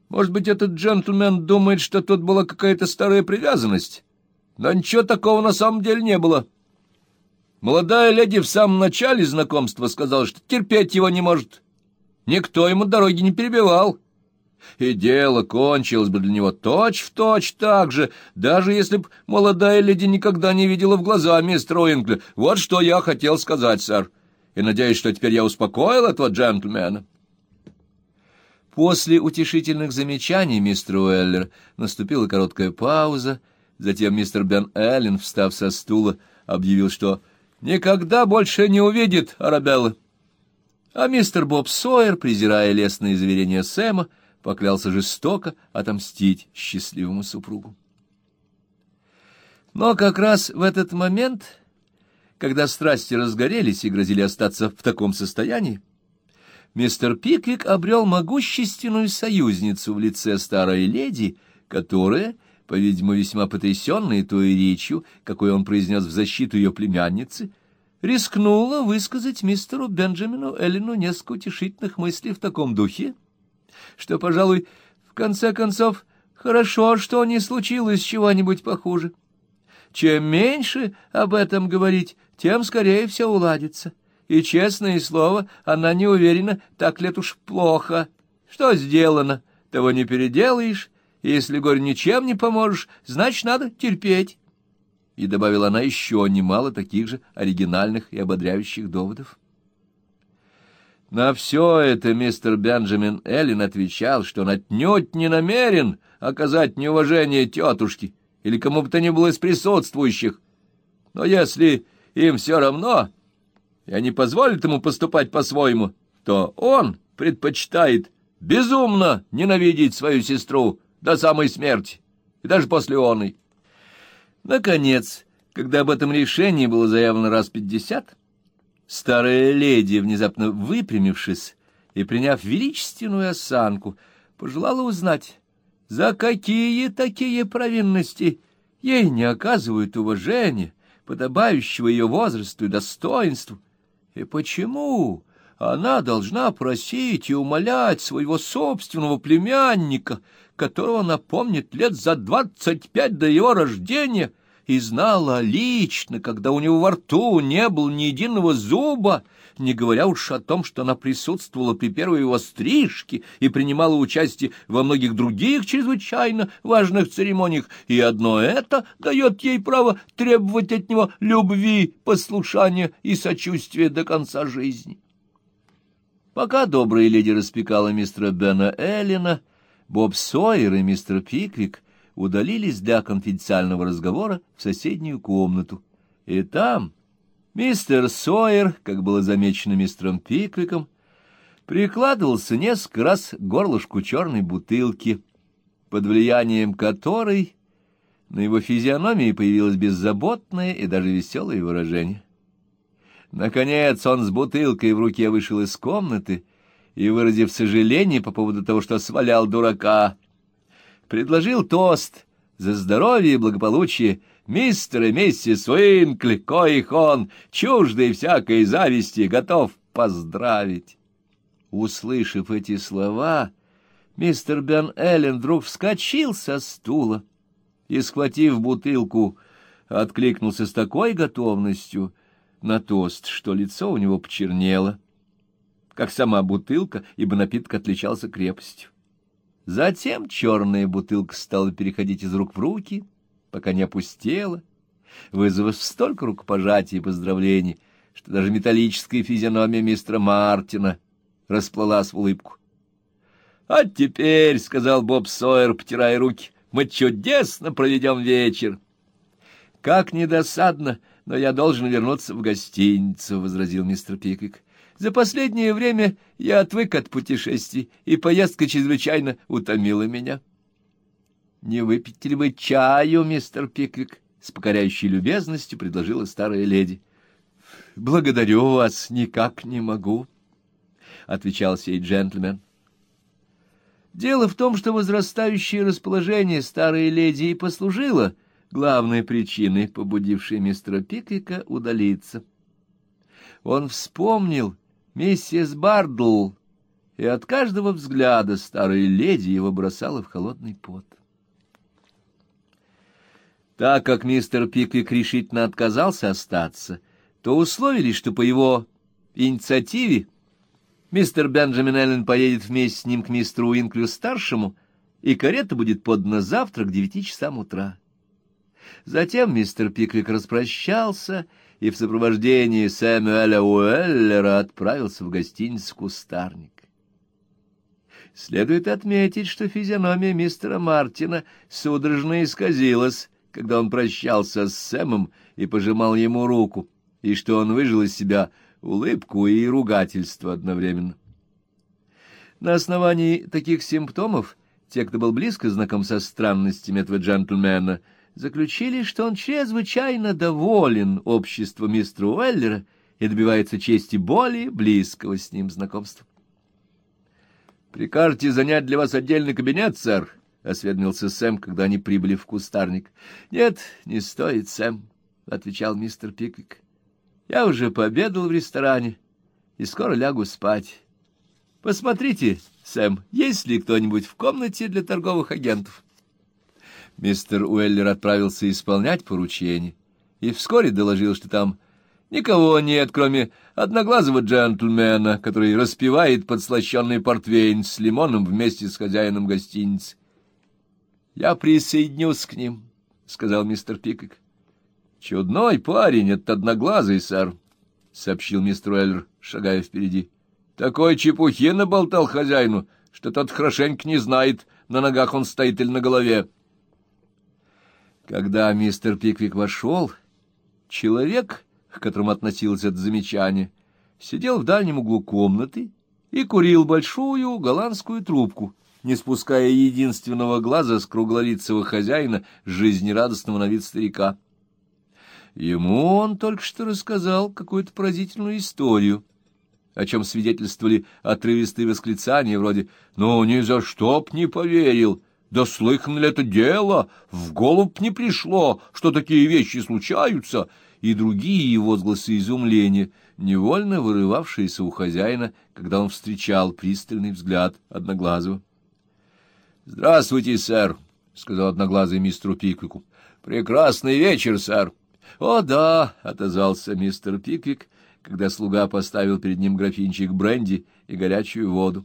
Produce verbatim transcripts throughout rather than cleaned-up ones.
Может быть, этот джентльмен думает, что тут была какая-то старая привязанность? Но ничего такого на самом деле не было. Молодая леди в самом начале знакомства сказала, что терпеть его не может. Никто ему дороги не перебивал. И дело кончилось бы для него точь-в-точь так же, даже если б молодая леди никогда не видела в глаза мистера Уинкля. Вот что я хотел сказать, сэр, и надеюсь, что теперь я успокоил этого джентльмена». После утешительных замечаний мистера Уэллера наступила короткая пауза, затем мистер Бен Эллен, встав со стула, объявил, что никогда больше не увидит Арабеллы. А мистер Боб Сойер, презирая лестные заверения Сэма, поклялся жестоко отомстить счастливому супругу. Но как раз в этот момент, когда страсти разгорелись и грозили остаться в таком состоянии, мистер Пиквик обрел могущественную союзницу в лице старой леди, которая, по-видимому, весьма потрясенная той речью, какой он произнес в защиту ее племянницы, рискнула высказать мистеру Бенджамину Эллену несколько утешительных мыслей в таком духе, что, пожалуй, в конце концов, хорошо, что не случилось чего-нибудь похуже. Чем меньше об этом говорить, тем скорее все уладится. И, честное слово, она не уверена, так ли это уж плохо. Что сделано, того не переделаешь, и если горе ничем не поможешь, значит, надо терпеть. И добавила она еще немало таких же оригинальных и ободряющих доводов. На все это мистер Бенджамин Эллен отвечал, что он отнюдь не намерен оказать неуважение тетушке или кому бы то ни было из присутствующих. Но если им все равно, и они позволят ему поступать по-своему, то он предпочитает безумно ненавидеть свою сестру до самой смерти, и даже после оной. Наконец, когда об этом решении было заявлено раз пятьдесят, старая леди, внезапно выпрямившись и приняв величественную осанку, пожелала узнать, за какие такие провинности ей не оказывают уважения, подобающего ее возрасту и достоинству, и почему она должна просить и умолять своего собственного племянника, которого она помнит лет за двадцать пять до его рождения, и знала лично, когда у него во рту не было ни единого зуба, не говоря уж о том, что она присутствовала при первой его стрижке и принимала участие во многих других чрезвычайно важных церемониях, и одно это дает ей право требовать от него любви, послушания и сочувствия до конца жизни. Пока добрая леди распекала мистера Бена Эллена, Боб Сойер и мистер Пиквик удалились для конфиденциального разговора в соседнюю комнату. И там мистер Сойер, как было замечено мистером Пиквиком, прикладывался несколько раз к горлышку черной бутылки, под влиянием которой на его физиономии появилось беззаботное и даже веселое выражение. Наконец он с бутылкой в руке вышел из комнаты и, выразив сожаление по поводу того, что свалял дурака, предложил тост за здоровье и благополучие мистера и миссис Уинкли, коих он, чуждый всякой зависти, готов поздравить. Услышав эти слова, мистер Бен Эллен вдруг вскочил со стула и, схватив бутылку, откликнулся с такой готовностью на тост, что лицо у него почернело, как сама бутылка, ибо напиток отличался крепостью. Затем черная бутылка стала переходить из рук в руки, пока не опустела, вызвав столько рукопожатий и поздравлений, что даже металлическая физиономия мистера Мартина расплылась в улыбку. — А теперь, — сказал Боб Сойер, потирая руки, — мы чудесно проведем вечер. — Как недосадно, но я должен вернуться в гостиницу, — возразил мистер Пиквик. За последнее время я отвык от путешествий, и поездка чрезвычайно утомила меня. — Не выпьете ли вы чаю, мистер Пиквик? — с покоряющей любезностью предложила старая леди. — Благодарю вас, никак не могу, — отвечал сей джентльмен. Дело в том, что возрастающее расположение старой леди и послужило главной причиной, побудившей мистера Пиквика удалиться. Он вспомнил миссис Бардл и от каждого взгляда старой леди его бросало в холодный пот. Так как мистер Пиквик решительно отказался остаться, то условили, что по его инициативе мистер Бенджамин Эллен поедет вместе с ним к мистеру Уинклю-старшему, и карета будет подана завтра к девяти часам утра. Затем мистер Пиквик распрощался и в сопровождении Сэмюэля Уэллера отправился в гостиницу «Кустарник». Следует отметить, что физиономия мистера Мартина судорожно исказилась, когда он прощался с Сэмом и пожимал ему руку, и что он выжил из себя улыбку и ругательство одновременно. На основании таких симптомов те, кто был близко знаком со странностями этого джентльмена, заключили, что он чрезвычайно доволен обществом мистера Уэллера и добивается чести более близкого с ним знакомства. «Прикажете занять для вас отдельный кабинет, сэр?» — осведомился Сэм, когда они прибыли в Кустарник. «Нет, не стоит, Сэм», — отвечал мистер Пиквик. «Я уже пообедал в ресторане и скоро лягу спать. Посмотрите, Сэм, есть ли кто-нибудь в комнате для торговых агентов?» Мистер Уэллер отправился исполнять поручение и вскоре доложил, что там никого нет, кроме одноглазого джентльмена, который распивает подслащенный портвейн с лимоном вместе с хозяином гостиницы. «Я присоединюсь к ним», — сказал мистер Пиквик. «Чудной парень, этот одноглазый, сэр», — сообщил мистер Уэллер, шагая впереди. «Такой чепухи наболтал хозяину, что тот хорошенько не знает, на ногах он стоит или на голове». Когда мистер Пиквик вошел, человек, к которому относилось это замечание, сидел в дальнем углу комнаты и курил большую голландскую трубку, не спуская единственного глаза с круглолицего хозяина, жизнерадостного на вид старика. Ему он только что рассказал какую-то поразительную историю, о чем свидетельствовали отрывистые восклицания вроде «Ну, ни за что б не поверил! Да слыхано ли это дело? В голову б не пришло, что такие вещи случаются!» и другие возгласы изумления, невольно вырывавшиеся у хозяина, когда он встречал пристальный взгляд Одноглазого. «Здравствуйте, сэр», — сказал Одноглазый мистеру Пиквику. «Прекрасный вечер, сэр». «О, да», — отозвался мистер Пиквик, когда слуга поставил перед ним графинчик бренди и горячую воду.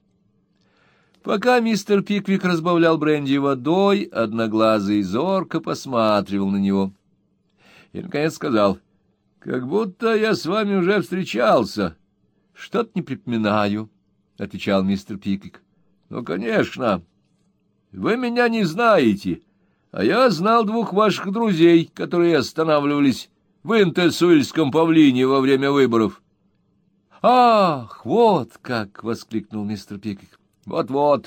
Пока мистер Пиквик разбавлял бренди водой, Одноглазый зорко посматривал на него. И, наконец, сказал: «Как будто я с вами уже встречался». «Что-то не припоминаю», — отвечал мистер Пиквик. «Ну, конечно. Вы меня не знаете, а я знал двух ваших друзей, которые останавливались в Интесуильском павлине во время выборов». «Ах, вот как!» — воскликнул мистер Пиквик. «Вот-вот.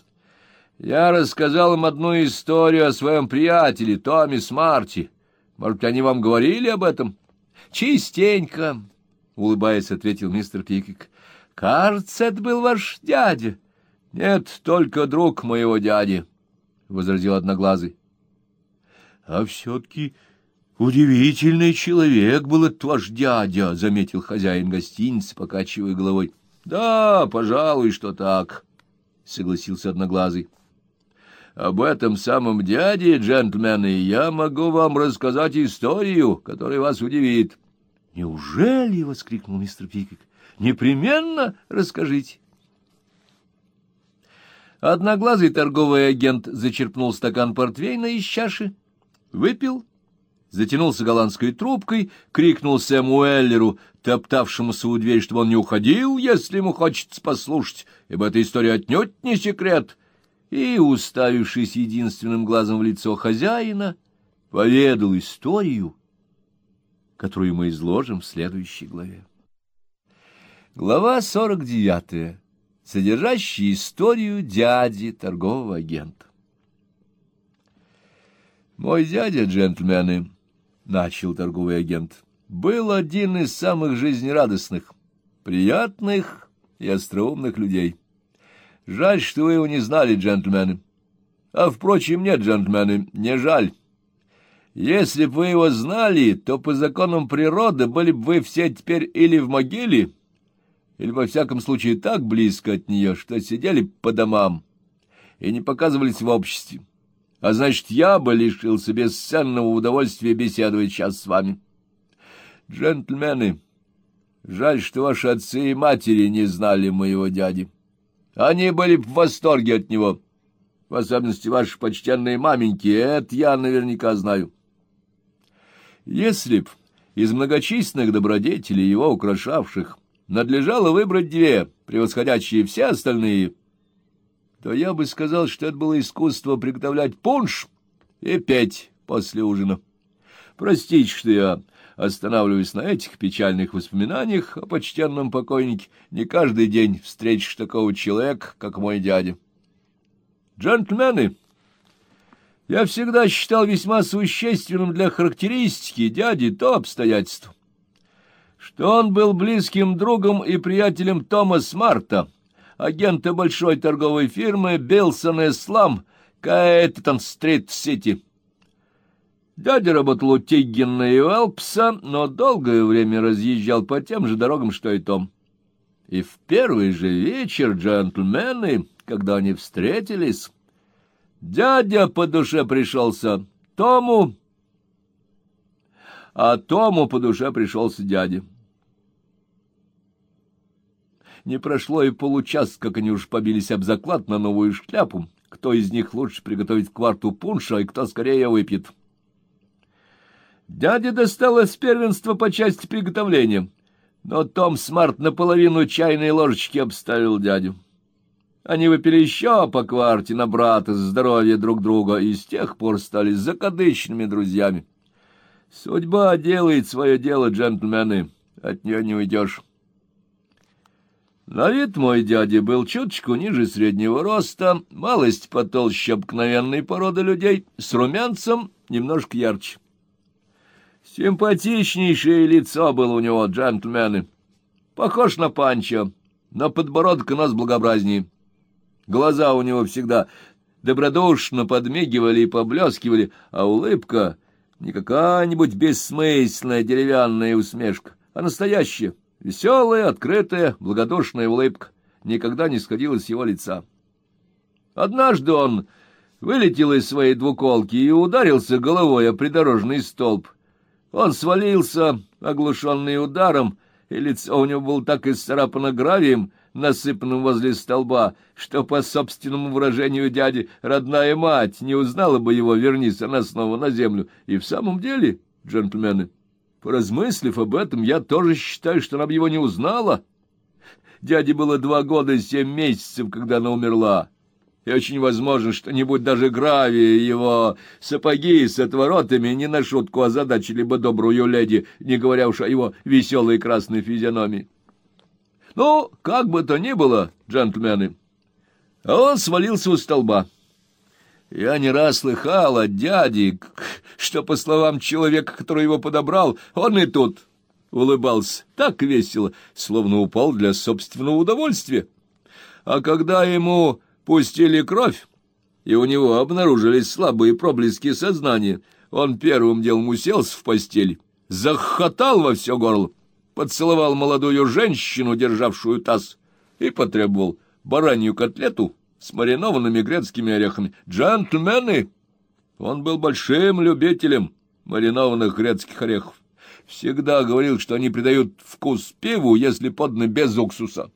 Я рассказал им одну историю о своем приятеле Томми Смарти. Может, они вам говорили об этом?» «Частенько», — улыбаясь, ответил мистер Пиквик. «Кажется, это был ваш дядя». «Нет, только друг моего дяди», — возразил Одноглазый. «А все-таки удивительный человек был этот ваш дядя», — заметил хозяин гостиницы, покачивая головой. «Да, пожалуй, что так», — согласился Одноглазый. «Об этом самом дяде, джентльмены, я могу вам рассказать историю, которая вас удивит». «Неужели?» — воскликнул мистер Пиквик. «Непременно расскажите». Одноглазый торговый агент зачерпнул стакан портвейна из чаши, выпил, затянулся голландской трубкой, крикнул Сэму Уэллеру, топтавшемуся у двери, чтобы он не уходил, если ему хочется послушать, ибо эта история отнюдь не секрет, и, уставившись единственным глазом в лицо хозяина, поведал историю, которую мы изложим в следующей главе. Глава сорок девятая, содержащая историю дяди торгового агента. «Мой дядя, джентльмены, — начал торговый агент, — был один из самых жизнерадостных, приятных и остроумных людей. Жаль, что вы его не знали, джентльмены. А, впрочем, нет, джентльмены, не жаль. Если бы вы его знали, то по законам природы были бы вы все теперь или в могиле, или, во всяком случае, так близко от нее, что сидели по домам и не показывались в обществе. А значит, я бы лишился бесценного удовольствия беседовать сейчас с вами. Джентльмены, жаль, что ваши отцы и матери не знали моего дяди. Они были в восторге от него, в особенности ваши почтенные маменьки, это я наверняка знаю. Если б из многочисленных добродетелей его украшавших надлежало выбрать две, превосходящие все остальные, то я бы сказал, что это было искусство приготовлять пунш и петь после ужина. Простите, что я останавливаюсь на этих печальных воспоминаниях о почтенном покойнике. Не каждый день встретишь такого человека, как мой дядя. Джентльмены, я всегда считал весьма существенным для характеристики дяди то обстоятельство, что он был близким другом и приятелем Тома Смарта, агента большой торговой фирмы Билсон и Слам, Каэтон-стрит в Сити. Дядя работал у Тиггина и Уэлпса, но долгое время разъезжал по тем же дорогам, что и Том. И в первый же вечер, джентльмены, когда они встретились, дядя по душе пришелся Тому, а Тому по душе пришелся дяде. Не прошло и получаса, как они уж побились об заклад на новую шляпу, кто из них лучше приготовить кварту пунша и кто скорее выпьет. Дяде досталось первенство по части приготовления, но Том Смарт наполовину чайной ложечки обставил дядю. Они выпили еще по кварте на брата за здоровье друг друга и с тех пор стали закадычными друзьями. Судьба делает свое дело, джентльмены, от нее не уйдешь. На вид мой дядя был чуточку ниже среднего роста, малость потолще обыкновенной породы людей, с румянцем немножко ярче. Симпатичнейшее лицо было у него, джентльмены. Похож на Панчо, но подбородок у нас благообразнее. Глаза у него всегда добродушно подмигивали и поблескивали, а улыбка не какая-нибудь бессмысленная деревянная усмешка, а настоящая, веселая, открытая, благодушная улыбка никогда не сходила с его лица. Однажды он вылетел из своей двуколки и ударился головой о придорожный столб. Он свалился, оглушенный ударом, и лицо у него было так исцарапано гравием, насыпанным возле столба, что, по собственному выражению дяди, родная мать не узнала бы его, вернись она снова на землю. И в самом деле, джентльмены, поразмыслив об этом, я тоже считаю, что она бы его не узнала. Дяде было два года и семь месяцев, когда она умерла. И очень возможно, что не будь даже гравия, его сапоги с отворотами не на шутку озадачили бы добрую леди, не говоря уж о его веселой красной физиономии. Ну, как бы то ни было, джентльмены, а он свалился у столба. Я не раз слыхал от дяди, что, по словам человека, который его подобрал, он и тут улыбался так весело, словно упал для собственного удовольствия. А когда ему пустили кровь, и у него обнаружились слабые проблески сознания, он первым делом уселся в постель, захохотал во все горло, поцеловал молодую женщину, державшую таз, и потребовал баранью котлету с маринованными грецкими орехами. Джентльмены! Он был большим любителем маринованных грецких орехов. Всегда говорил, что они придают вкус пиву, если поданы без уксуса.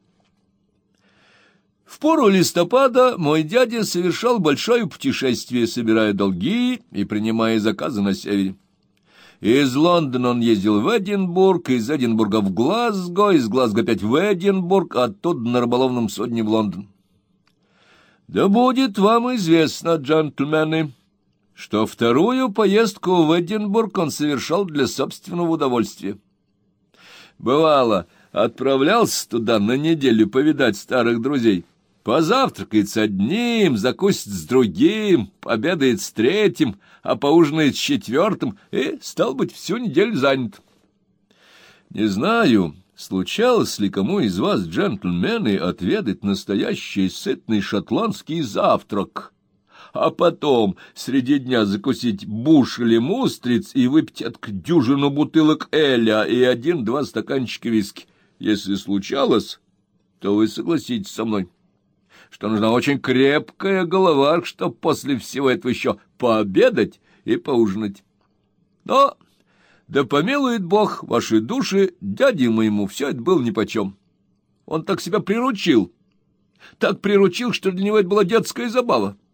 В пору листопада мой дядя совершал большое путешествие, собирая долги и принимая заказы на севере. Из Лондона он ездил в Эдинбург, из Эдинбурга в Глазго, из Глазго опять в Эдинбург, а оттуда на рыболовном судне в Лондон. Да будет вам известно, джентльмены, что вторую поездку в Эдинбург он совершал для собственного удовольствия. Бывало, отправлялся туда на неделю повидать старых друзей. Позавтракает с одним, закусит с другим, пообедает с третьим, а поужинает с четвертым, и, стал быть, всю неделю занят. Не знаю, случалось ли кому из вас, джентльмены, отведать настоящий сытный шотландский завтрак, а потом среди дня закусить бушелем устриц и выпить от дюжину бутылок эля и один-два стаканчика виски. если случалось, то вы согласитесь со мной, что нужна очень крепкая голова, чтоб после всего этого еще пообедать и поужинать. Но, да помилует Бог ваши души, дяде моему все это было нипочем. Он так себя приручил, так приручил, что для него это была детская забава.